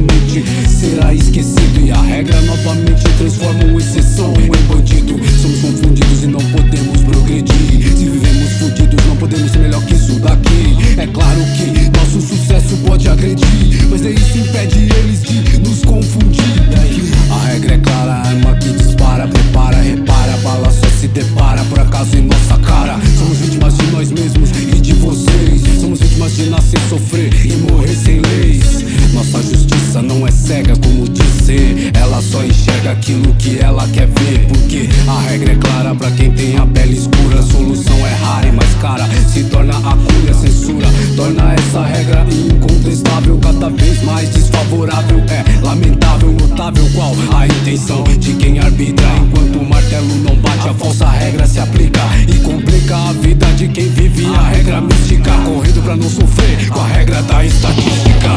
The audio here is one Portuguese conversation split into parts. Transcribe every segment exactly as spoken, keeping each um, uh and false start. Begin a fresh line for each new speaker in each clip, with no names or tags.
novamente será esquecido, e a regra novamente transforma uma exceção em bandido. Somos confundidos e não podemos progredir. Se vivemos fudidos, não podemos ser melhor que isso daqui. É claro que nosso sucesso pode agredir, mas nem isso impede eles de nos confundir. A regra é clara, a arma que dispara, prepara, repara, a bala só se depara por acaso em nossa cara. Somos vítimas de nós mesmos e de vocês. Somos vítimas de nascer, sofrer e morrer sem leis. Nossa justiça não é cega como dizer, ela só enxerga aquilo que ela quer ver. Porque a regra é clara pra quem tem a pele escura. A solução é rara e mais cara, se torna a cura. Censura torna essa regra incontestável, cada vez mais desfavorável. É lamentável, notável qual a intenção de quem arbitra. Enquanto o martelo não bate, a falsa regra se aplica e complica a vida de quem vive a regra mística, correndo pra não sofrer com a regra da estatística.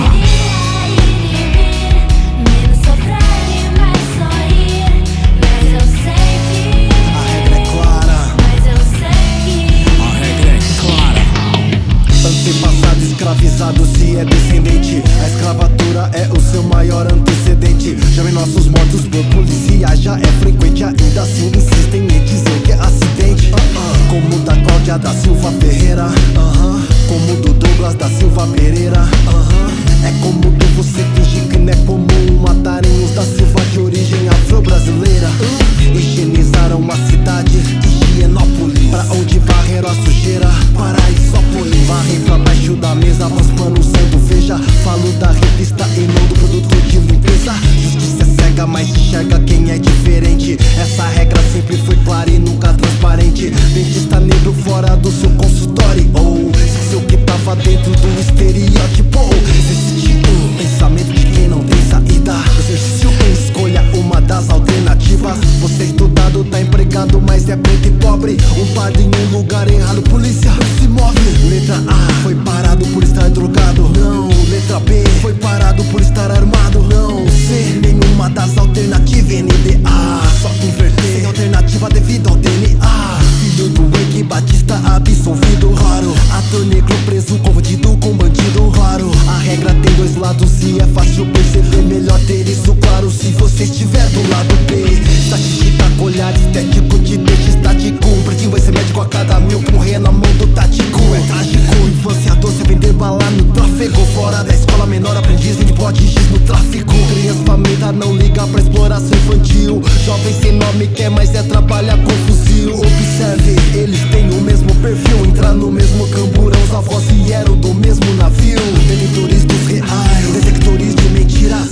Escravizado se é descendente, a escravatura é o seu maior antecedente. Já em nossos mortos por policiais já é frequente, ainda assim insistem em dizer que é acidente. uh-uh. Como o da Cláudia da Silva Ferreira, uh-huh. Como o do Douglas da Silva Pereira, uh-huh. É como o do você fingir que não é comum matarem os da Silva de origem afro-brasileira. uh. Higienizaram a cidade, Higienópolis, pra onde varreram a sujeira, Paraisópolis. Varrem pra baixo da mesa, raspando o santo, veja. Falo da revista e não do produto de limpeza. Justiça é cega, mas enxerga quem é diferente. Essa regra sempre foi clara e nunca transparente. Dentista negro fora do seu consultório, ou oh, esqueceu que tava dentro do estereótipo. Existe um pensamento de quem não tem saída. Exercício em escolha uma das alternativas. Você estudado, tá empregado, mas é preto e pobre. Um padre em um lugar errado, polícia se move. Letra A, foi parado por estar drogado. Não. Letra B, foi parado por estar armado. Não. C, nenhuma das alternativas. N D A, só inverter, sem alternativa devido ao D N A. Filho do Henrique Batista absolvido, claro. Ator negro preso, confundido com bandido, claro. A regra tem dois lados e é fácil perceber. Melhor ter isso claro se você estiver do lado B. Estatística com olhar estético te deixa estático. Um pretinho vai ser médico a cada mil, morrer na mão do tático. É trágico, infância doce, vender bala no tráfego. Fora da escola, menor aprendiz, vende prodígios no tráfico. Criança faminta não liga pra exploração infantil. Jovem sem nome quer, mas é trabalhar com fuzil. Observe, eles têm o mesmo perfil. Entrar no mesmo camburão, os avós vieram do mesmo navio. Detentores dos reais, detectores de mentiras.